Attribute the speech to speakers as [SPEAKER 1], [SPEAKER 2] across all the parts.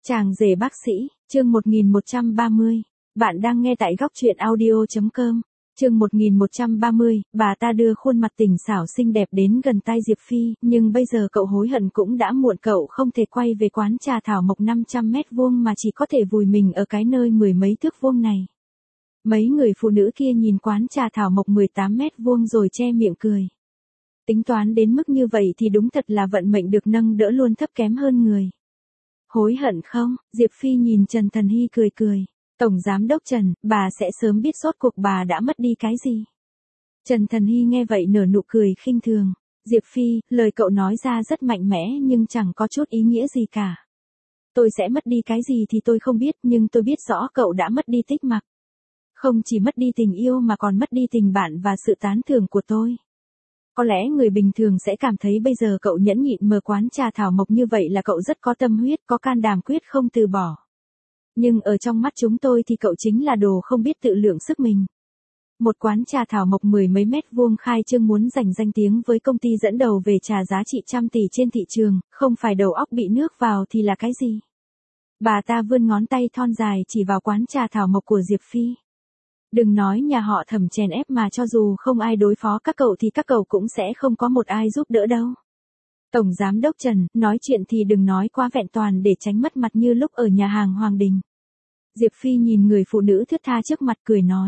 [SPEAKER 1] Chàng rể bác sĩ, chương 1130. Bạn đang nghe tại góc truyện audio.com. Chương 1130, bà ta đưa khuôn mặt tỉnh xảo xinh đẹp đến gần tai Diệp Phi, nhưng bây giờ cậu hối hận cũng đã muộn, cậu không thể quay về quán trà thảo mộc 500 mét vuông mà chỉ có thể vùi mình ở cái nơi mười mấy thước vuông này. Mấy người phụ nữ kia nhìn quán trà thảo mộc 18 mét vuông rồi che miệng cười. Tính toán đến mức như vậy thì đúng thật là vận mệnh được nâng đỡ luôn thấp kém hơn người. Hối hận không? Diệp Phi nhìn Trần Thần Hy cười cười. Tổng Giám đốc Trần, bà sẽ sớm biết rốt cuộc bà đã mất đi cái gì. Trần Thần Hy nghe vậy nở nụ cười khinh thường. Diệp Phi, lời cậu nói ra rất mạnh mẽ nhưng chẳng có chút ý nghĩa gì cả. Tôi sẽ mất đi cái gì thì tôi không biết, nhưng tôi biết rõ cậu đã mất đi Tích Mặc. Không chỉ mất đi tình yêu mà còn mất đi tình bạn và sự tán thưởng của tôi. Có lẽ người bình thường sẽ cảm thấy bây giờ cậu nhẫn nhịn mở quán trà thảo mộc như vậy là cậu rất có tâm huyết, có can đảm quyết không từ bỏ. Nhưng ở trong mắt chúng tôi thì cậu chính là đồ không biết tự lượng sức mình. Một quán trà thảo mộc mười mấy mét vuông khai trương muốn giành danh tiếng với công ty dẫn đầu về trà giá trị trăm tỷ trên thị trường, không phải đầu óc bị nước vào thì là cái gì? Bà ta vươn ngón tay thon dài chỉ vào quán trà thảo mộc của Diệp Phi. Đừng nói nhà họ Thẩm chèn ép mà cho dù không ai đối phó các cậu thì các cậu cũng sẽ không có một ai giúp đỡ đâu. Tổng Giám đốc Trần, nói chuyện thì đừng nói quá vẹn toàn để tránh mất mặt như lúc ở nhà hàng Hoàng Đình. Diệp Phi nhìn người phụ nữ thướt tha trước mặt cười nói.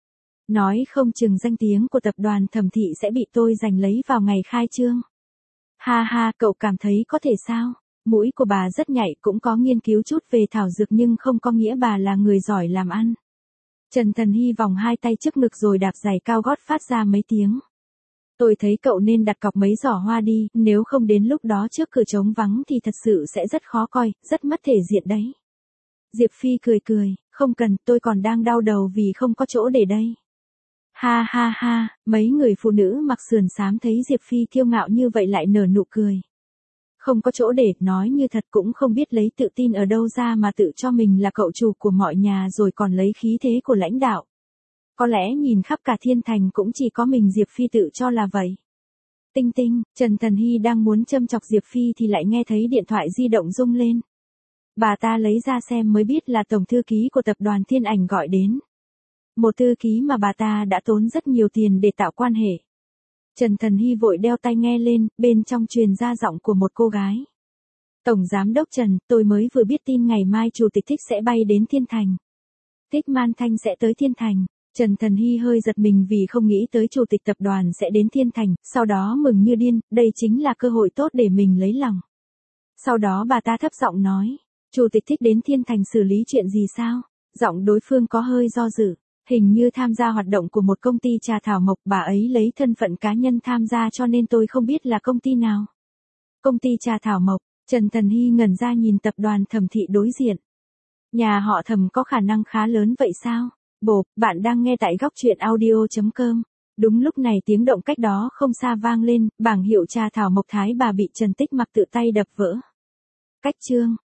[SPEAKER 1] Nói không chừng danh tiếng của tập đoàn Thẩm thị sẽ bị tôi giành lấy vào ngày khai trương. Ha ha, cậu cảm thấy có thể sao? Mũi của bà rất nhạy, cũng có nghiên cứu chút về thảo dược nhưng không có nghĩa bà là người giỏi làm ăn. Trần Thần Hy vòng hai tay trước ngực rồi đạp giày cao gót phát ra mấy tiếng. Tôi thấy cậu nên đặt cọc mấy giỏ hoa đi, nếu không đến lúc đó trước cửa trống vắng thì thật sự sẽ rất khó coi, rất mất thể diện đấy. Diệp Phi cười cười, không cần, tôi còn đang đau đầu vì không có chỗ để đây. Ha ha ha, mấy người phụ nữ mặc sườn xám thấy Diệp Phi kiêu ngạo như vậy lại nở nụ cười. Không có chỗ để, nói như thật cũng không biết lấy tự tin ở đâu ra mà tự cho mình là cậu chủ của mọi nhà rồi còn lấy khí thế của lãnh đạo. Có lẽ nhìn khắp cả thiên thành cũng chỉ có mình Diệp Phi tự cho là vậy. Tinh tinh, Trần Thần Hy đang muốn châm chọc Diệp Phi thì lại nghe thấy điện thoại di động rung lên. Bà ta lấy ra xem mới biết là tổng thư ký của tập đoàn Thiên Ảnh gọi đến. Một thư ký mà bà ta đã tốn rất nhiều tiền để tạo quan hệ. Trần Thần Hy vội đeo tai nghe lên, bên trong truyền ra giọng của một cô gái. Tổng Giám đốc Trần, tôi mới vừa biết tin ngày mai Chủ tịch Thích sẽ bay đến Thiên Thành. Thích Man Thanh sẽ tới Thiên Thành. Trần Thần Hy hơi giật mình vì không nghĩ tới Chủ tịch tập đoàn sẽ đến Thiên Thành, sau đó mừng như điên, đây chính là cơ hội tốt để mình lấy lòng. Sau đó bà ta thấp giọng nói, Chủ tịch Thích đến Thiên Thành xử lý chuyện gì sao? Giọng đối phương có hơi do dự. Hình như tham gia hoạt động của một công ty trà thảo mộc, bà ấy lấy thân phận cá nhân tham gia cho nên tôi không biết là công ty nào. Công ty trà thảo mộc, Trần Thần Hy ngẩn ra nhìn tập đoàn Thẩm thị đối diện. Nhà họ Thẩm có khả năng khá lớn vậy sao? Bộp, bạn đang nghe tại góc truyện audio.com. Đúng lúc này tiếng động cách đó không xa vang lên, bảng hiệu trà thảo mộc Thái bà bị Trần Tích Mặc tự tay đập vỡ. Cách chương.